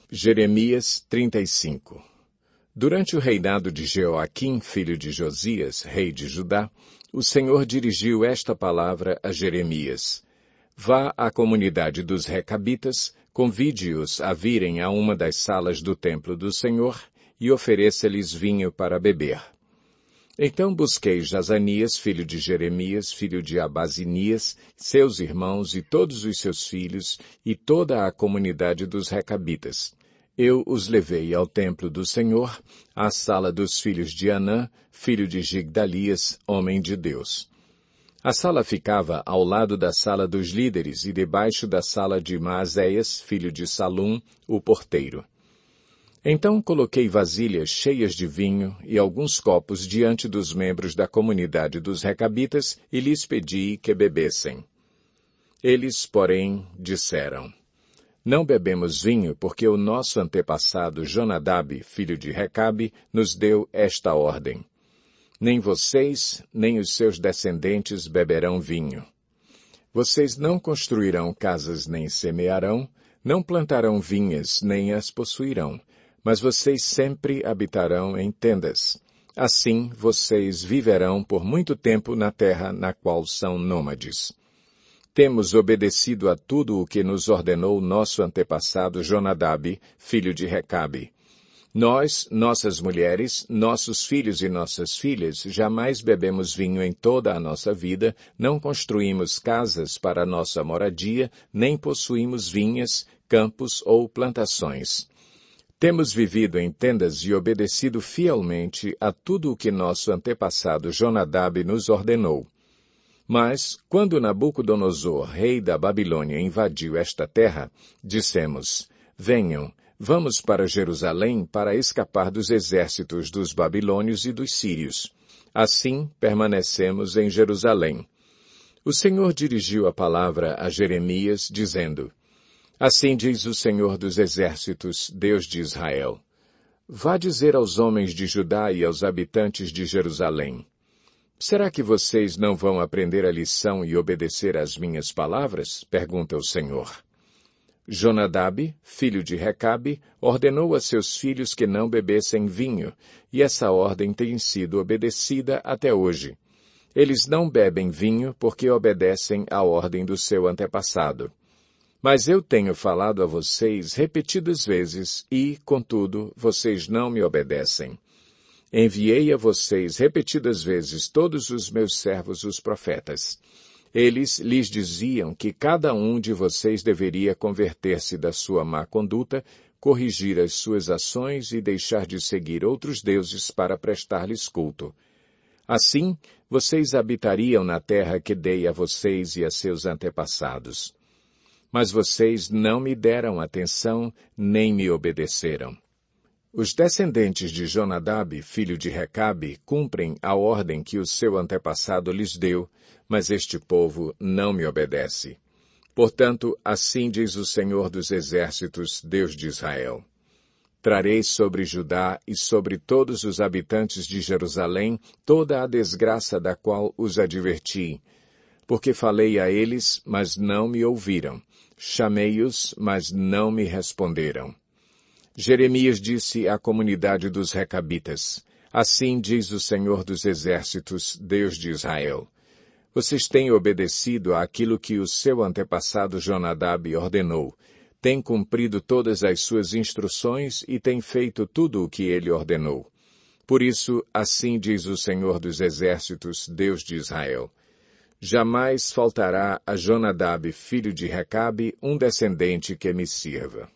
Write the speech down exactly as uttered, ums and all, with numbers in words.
Jeremias trinta e cinco. Durante o reinado de Jeoaquim, filho de Josias, rei de Judá, o Senhor dirigiu esta palavra a Jeremias. Vá à comunidade dos Recabitas, convide-os a virem a uma das salas do templo do Senhor e ofereça-lhes vinho para beber. Então busquei Jazanias, filho de Jeremias, filho de Abazinias, seus irmãos e todos os seus filhos, e toda a comunidade dos Recabitas. Eu os levei ao templo do Senhor, à sala dos filhos de Anã, filho de Gigdalias, homem de Deus. A sala ficava ao lado da sala dos líderes e debaixo da sala de Maazéias, filho de Salum, o porteiro. Então coloquei vasilhas cheias de vinho e alguns copos diante dos membros da comunidade dos Recabitas e lhes pedi que bebessem. Eles, porém, disseram, não bebemos vinho porque o nosso antepassado Jonadab, filho de Recabe, nos deu esta ordem. Nem vocês, nem os seus descendentes beberão vinho. Vocês não construirão casas nem semearão, não plantarão vinhas nem as possuirão, mas vocês sempre habitarão em tendas. Assim vocês viverão por muito tempo na terra na qual são nômades. Temos obedecido a tudo o que nos ordenou nosso antepassado Jonadab, filho de Recabe. Nós, nossas mulheres, nossos filhos e nossas filhas, jamais bebemos vinho em toda a nossa vida, não construímos casas para nossa moradia, nem possuímos vinhas, campos ou plantações. Temos vivido em tendas e obedecido fielmente a tudo o que nosso antepassado Jonadab nos ordenou. Mas, quando Nabucodonosor, rei da Babilônia, invadiu esta terra, dissemos, venham, vamos para Jerusalém para escapar dos exércitos dos babilônios e dos sírios. Assim, permanecemos em Jerusalém. O Senhor dirigiu a palavra a Jeremias, dizendo, assim diz o Senhor dos exércitos, Deus de Israel. Vá dizer aos homens de Judá e aos habitantes de Jerusalém. Será que vocês não vão aprender a lição e obedecer às minhas palavras? Pergunta o Senhor. Jonadab, filho de Recabe, ordenou a seus filhos que não bebessem vinho, e essa ordem tem sido obedecida até hoje. Eles não bebem vinho porque obedecem à ordem do seu antepassado. Mas eu tenho falado a vocês repetidas vezes e, contudo, vocês não me obedecem. Enviei a vocês repetidas vezes todos os meus servos os profetas. Eles lhes diziam que cada um de vocês deveria converter-se da sua má conduta, corrigir as suas ações e deixar de seguir outros deuses para prestar-lhes culto. Assim, vocês habitariam na terra que dei a vocês e a seus antepassados. Mas vocês não me deram atenção, nem me obedeceram. Os descendentes de Jonadab, filho de Recabe, cumprem a ordem que o seu antepassado lhes deu, mas este povo não me obedece. Portanto, assim diz o Senhor dos Exércitos, Deus de Israel. Trarei sobre Judá e sobre todos os habitantes de Jerusalém toda a desgraça da qual os adverti, porque falei a eles, mas não me ouviram. Chamei-os, mas não me responderam. Jeremias disse à comunidade dos Recabitas, assim diz o Senhor dos Exércitos, Deus de Israel. Vocês têm obedecido àquilo que o seu antepassado Jonadab ordenou, têm cumprido todas as suas instruções e têm feito tudo o que ele ordenou. Por isso, assim diz o Senhor dos Exércitos, Deus de Israel. Jamais faltará a Jonadab, filho de Recabe, um descendente que me sirva.